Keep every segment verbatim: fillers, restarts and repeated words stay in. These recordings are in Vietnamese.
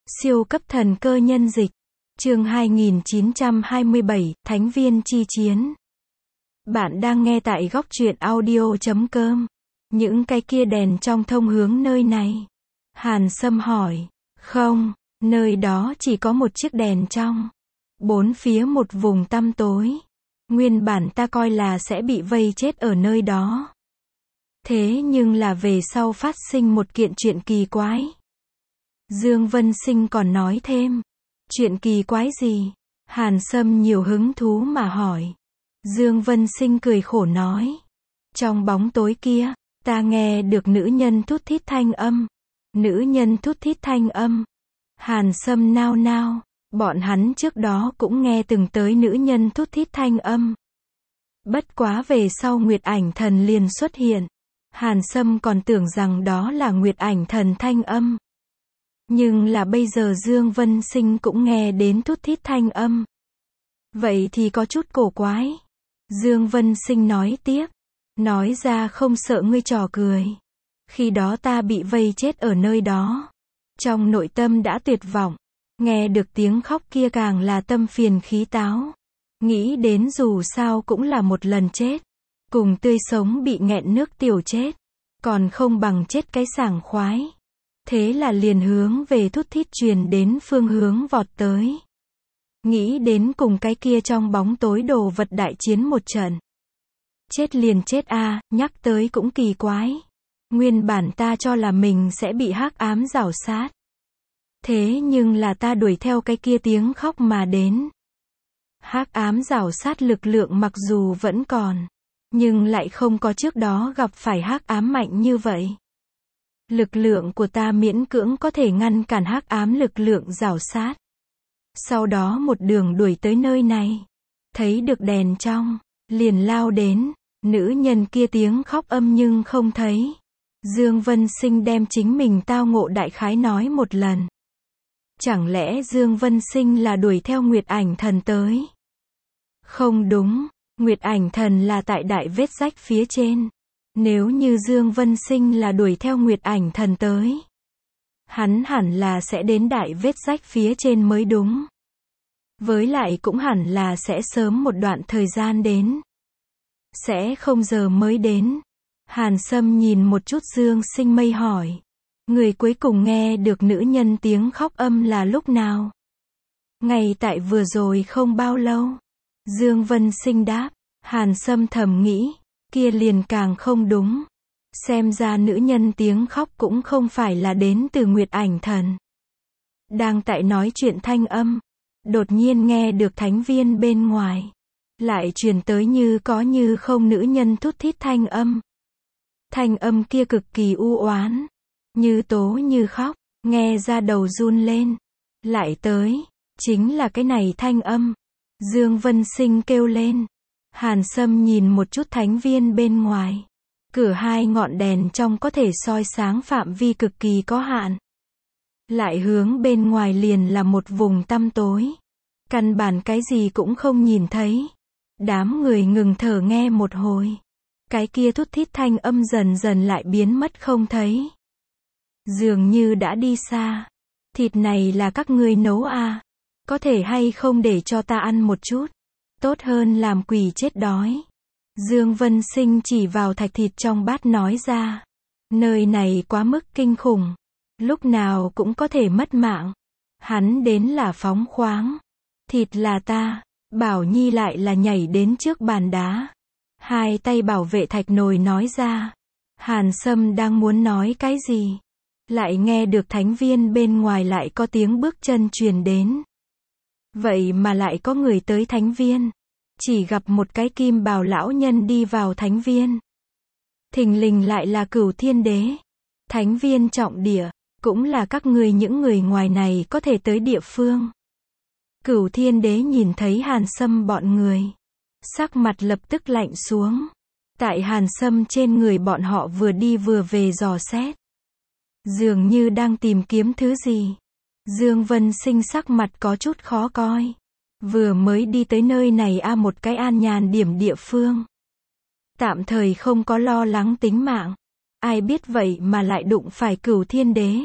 Siêu cấp thần cơ nhân dịch. Chương hai nghìn chín trăm hai mươi bảy, Thánh viên chi chiến. Bạn đang nghe tại góc truyện audio chấm com. Những cái kia đèn trong thông hướng nơi này. Hàn Sâm hỏi. Không, nơi đó chỉ có một chiếc đèn trong. Bốn phía một vùng tăm tối. Nguyên bản ta coi là sẽ bị vây chết ở nơi đó. Thế nhưng là về sau phát sinh một kiện chuyện kỳ quái. Dương Vân Sinh còn nói thêm. Chuyện kỳ quái gì? Hàn Sâm nhiều hứng thú mà hỏi. Dương Vân Sinh cười khổ nói. Trong bóng tối kia, ta nghe được nữ nhân thút thít thanh âm. Nữ nhân thút thít thanh âm. Hàn Sâm nao nao. Bọn hắn trước đó cũng nghe từng tới nữ nhân thút thít thanh âm. Bất quá về sau Nguyệt Ảnh Thần liền xuất hiện. Hàn Sâm còn tưởng rằng đó là Nguyệt Ảnh Thần thanh âm. Nhưng là bây giờ Dương Vân Sinh cũng nghe đến thút thít thanh âm. Vậy thì có chút cổ quái. Dương Vân Sinh nói tiếp. Nói ra không sợ ngươi trò cười. Khi đó ta bị vây chết ở nơi đó. Trong nội tâm đã tuyệt vọng. Nghe được tiếng khóc kia càng là tâm phiền khí táo. Nghĩ đến dù sao cũng là một lần chết. Cùng tươi sống bị nghẹn nước tiểu chết. Còn không bằng chết cái sảng khoái. Thế là liền hướng về thút thít truyền đến phương hướng vọt tới. Nghĩ đến cùng cái kia trong bóng tối đồ vật đại chiến một trận. Chết liền chết a, à, nhắc tới cũng kỳ quái. Nguyên bản ta cho là mình sẽ bị hắc ám rảo sát. Thế nhưng là ta đuổi theo cái kia tiếng khóc mà đến. Hắc ám rảo sát lực lượng mặc dù vẫn còn, nhưng lại không có trước đó gặp phải hắc ám mạnh như vậy. Lực lượng của ta miễn cưỡng có thể ngăn cản hắc ám lực lượng rảo sát. Sau đó một đường đuổi tới nơi này. Thấy được đèn trong, liền lao đến. Nữ nhân kia tiếng khóc âm nhưng không thấy. Dương Vân Sinh đem chính mình tao ngộ đại khái nói một lần. Chẳng lẽ Dương Vân Sinh là đuổi theo Nguyệt Ảnh Thần tới? Không đúng, Nguyệt Ảnh Thần là tại đại vết rách phía trên. Nếu như Dương Vân Sinh là đuổi theo Nguyệt Ảnh Thần tới, hắn hẳn là sẽ đến đại vết rách phía trên mới đúng. Với lại cũng hẳn là sẽ sớm một đoạn thời gian đến. Sẽ không giờ mới đến. Hàn Sâm nhìn một chút Dương Sinh Mây hỏi. Người cuối cùng nghe được nữ nhân tiếng khóc âm là lúc nào? Ngay tại vừa rồi không bao lâu. Dương Vân Sinh đáp. Hàn Sâm thầm nghĩ. Kia liền càng không đúng. Xem ra nữ nhân tiếng khóc cũng không phải là đến từ Nguyệt Ảnh Thần. Đang tại nói chuyện thanh âm. Đột nhiên nghe được thánh viên bên ngoài. Lại truyền tới như có như không nữ nhân thút thít thanh âm. Thanh âm kia cực kỳ u oán. Như tố như khóc. Nghe ra đầu run lên. Lại tới. Chính là cái này thanh âm. Dương Vân Sinh kêu lên. Hàn Sâm nhìn một chút thánh viên bên ngoài. Cửa hai ngọn đèn trong có thể soi sáng phạm vi cực kỳ có hạn. Lại hướng bên ngoài liền là một vùng tăm tối. Căn bản cái gì cũng không nhìn thấy. Đám người ngừng thở nghe một hồi. Cái kia thút thít thanh âm dần dần lại biến mất không thấy. Dường như đã đi xa. Thịt này là các ngươi nấu à? Có thể hay không để cho ta ăn một chút? Tốt hơn làm quỷ chết đói. Dương Vân Sinh chỉ vào thạch thịt trong bát nói ra. Nơi này quá mức kinh khủng. Lúc nào cũng có thể mất mạng. Hắn đến là phóng khoáng. Thịt là ta. Bảo Nhi lại là nhảy đến trước bàn đá. Hai tay bảo vệ thạch nồi nói ra. Hàn Sâm đang muốn nói cái gì. Lại nghe được thánh viên bên ngoài lại có tiếng bước chân truyền đến. Vậy mà lại có người tới thánh viên. Chỉ gặp một cái kim bào lão nhân đi vào thánh viên. Thình lình lại là Cửu Thiên Đế. Thánh viên trọng địa, cũng là các ngươi những người ngoài này có thể tới địa phương. Cửu Thiên Đế nhìn thấy Hàn Sâm bọn người. Sắc mặt lập tức lạnh xuống. Tại Hàn Sâm trên người bọn họ vừa đi vừa về dò xét. Dường như đang tìm kiếm thứ gì. Dương Vân Sinh sắc mặt có chút khó coi. Vừa mới đi tới nơi này a à, một cái an nhàn điểm địa phương. Tạm thời không có lo lắng tính mạng. Ai biết vậy mà lại đụng phải Cửu Thiên Đế.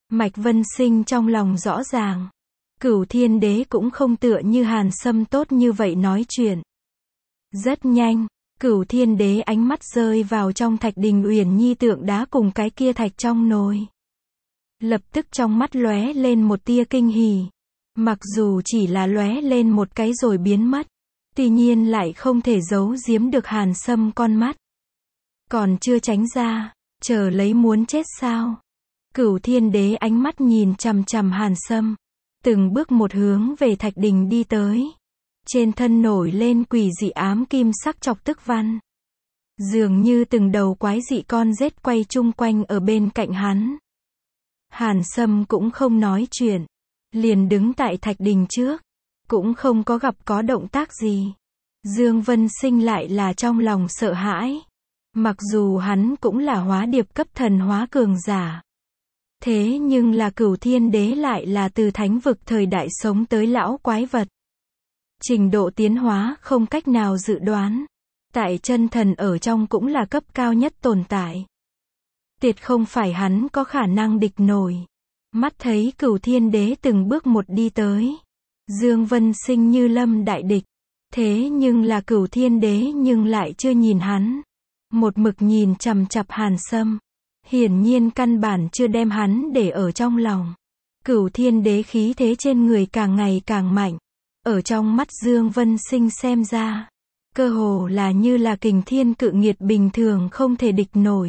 Mạch Vân Sinh trong lòng rõ ràng. Cửu Thiên Đế cũng không tựa như Hàn Sâm tốt như vậy nói chuyện. Rất nhanh, Cửu Thiên Đế ánh mắt rơi vào trong Thạch Đình Uyển Nhi tượng đá cùng cái kia thạch trong nồi. Lập tức trong mắt lóe lên một tia kinh hỉ. Mặc dù chỉ là lóe lên một cái rồi biến mất, tuy nhiên lại không thể giấu giếm được Hàn Sâm con mắt. Còn chưa tránh ra, chờ lấy muốn chết sao? Cửu Thiên Đế ánh mắt nhìn chằm chằm Hàn Sâm, từng bước một hướng về Thạch Đình đi tới. Trên thân nổi lên quỷ dị ám kim sắc chọc tức văn. Dường như từng đầu quái dị con rết quay chung quanh ở bên cạnh hắn. Hàn Sâm cũng không nói chuyện, liền đứng tại Thạch Đình trước, cũng không có gặp có động tác gì. Dương Vân Sinh lại là trong lòng sợ hãi. Mặc dù hắn cũng là hóa điệp cấp thần hóa cường giả. Thế nhưng là Cửu Thiên Đế lại là từ thánh vực thời đại sống tới lão quái vật. Trình độ tiến hóa không cách nào dự đoán. Tại chân thần ở trong cũng là cấp cao nhất tồn tại. Tuyệt không phải hắn có khả năng địch nổi. Mắt thấy Cửu Thiên Đế từng bước một đi tới. Dương Vân Sinh như lâm đại địch. Thế nhưng là Cửu Thiên Đế nhưng lại chưa nhìn hắn. Một mực nhìn chằm chằm Hàn Sâm. Hiển nhiên căn bản chưa đem hắn để ở trong lòng. Cửu Thiên Đế khí thế trên người càng ngày càng mạnh. Ở trong mắt Dương Vân Sinh xem ra, cơ hồ là như là kình thiên cự nghiệt bình thường không thể địch nổi.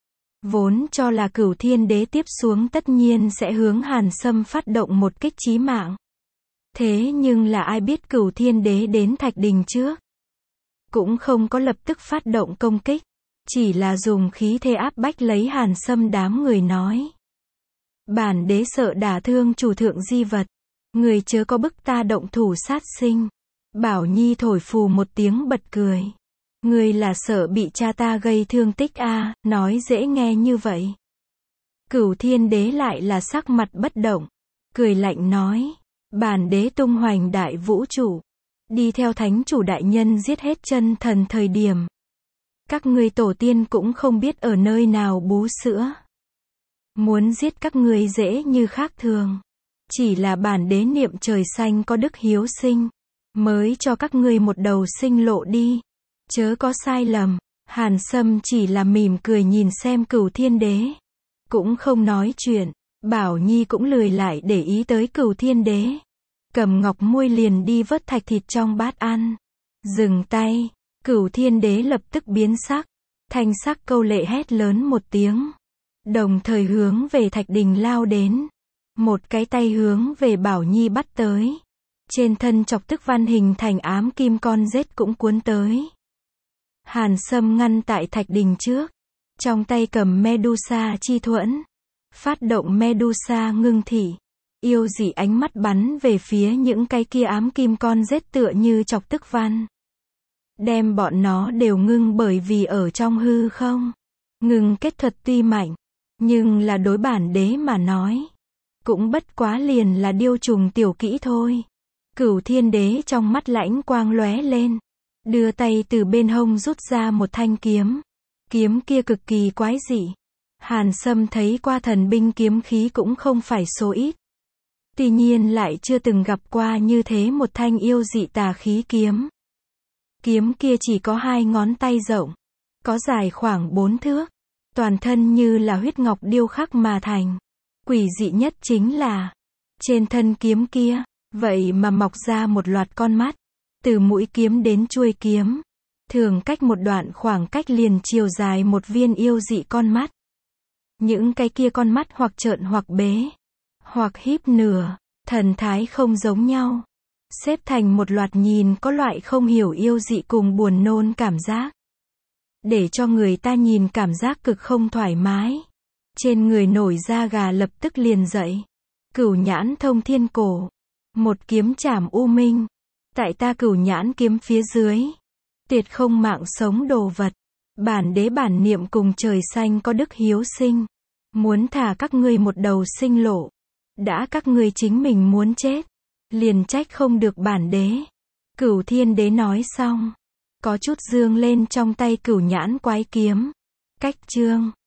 Vốn cho là Cửu Thiên Đế tiếp xuống tất nhiên sẽ hướng Hàn Sâm phát động một kích chí mạng. Thế nhưng là ai biết Cửu Thiên Đế đến Thạch Đình trước, cũng không có lập tức phát động công kích, chỉ là dùng khí thế áp bách lấy Hàn Sâm đám người nói. Bản đế sợ đả thương chủ thượng di vật, người chớ có bức ta động thủ sát sinh. Bảo Nhi thổi phù một tiếng bật cười. Người là sợ bị cha ta gây thương tích a, à, nói dễ nghe như vậy. Cửu Thiên Đế lại là sắc mặt bất động, cười lạnh nói, bản đế tung hoành đại vũ trụ, đi theo thánh chủ đại nhân giết hết chân thần thời điểm. Các ngươi tổ tiên cũng không biết ở nơi nào bú sữa. Muốn giết các ngươi dễ như khác thường. Chỉ là bản đế niệm trời xanh có đức hiếu sinh, mới cho các ngươi một đầu sinh lộ đi. Chớ có sai lầm. Hàn Sâm chỉ là mỉm cười nhìn xem Cửu Thiên Đế, cũng không nói chuyện. Bảo Nhi cũng lười lại để ý tới Cửu Thiên Đế. Cầm ngọc muôi liền đi vớt thạch thịt trong bát ăn. Dừng tay. Cửu Thiên Đế lập tức biến sắc. Thanh sắc câu lệ hét lớn một tiếng. Đồng thời hướng về Thạch Đình lao đến. Một cái tay hướng về Bảo Nhi bắt tới. Trên thân chọc tức văn hình thành ám kim con rết cũng cuốn tới. Hàn Sâm ngăn tại Thạch Đình trước. Trong tay cầm Medusa chi thuẫn. Phát động Medusa ngưng thị. Yêu dị ánh mắt bắn về phía những cái kia ám kim con rết tựa như chọc tức văn. Đem bọn nó đều ngưng, bởi vì ở trong hư không. Ngưng kết thuật tuy mạnh, nhưng là đối bản đế mà nói, cũng bất quá liền là điêu trùng tiểu kỹ thôi. Cửu Thiên Đế trong mắt lãnh quang lóe lên. Đưa tay từ bên hông rút ra một thanh kiếm. Kiếm kia cực kỳ quái dị. Hàn Sâm thấy qua thần binh kiếm khí cũng không phải số ít. Tuy nhiên lại chưa từng gặp qua như thế một thanh yêu dị tà khí kiếm. Kiếm kia chỉ có hai ngón tay rộng, có dài khoảng bốn thước, toàn thân như là huyết ngọc điêu khắc mà thành. Quỷ dị nhất chính là, trên thân kiếm kia, vậy mà mọc ra một loạt con mắt, từ mũi kiếm đến chuôi kiếm, thường cách một đoạn khoảng cách liền chiều dài một viên yêu dị con mắt. Những cái kia con mắt hoặc trợn hoặc bế, hoặc híp nửa, thần thái không giống nhau. Xếp thành một loạt nhìn có loại không hiểu yêu dị cùng buồn nôn cảm giác. Để cho người ta nhìn cảm giác cực không thoải mái. Trên người nổi da gà lập tức liền dậy. Cửu nhãn thông thiên cổ. Một kiếm chảm u minh. Tại ta cửu nhãn kiếm phía dưới. Tuyệt không mạng sống đồ vật. Bản đế bản niệm cùng trời xanh có đức hiếu sinh. Muốn thả các ngươi một đầu sinh lộ. Đã các ngươi chính mình muốn chết, liền trách không được bản đế. Cửu Thiên Đế nói xong, có chút dương lên trong tay cửu nhãn quái kiếm. Cách chương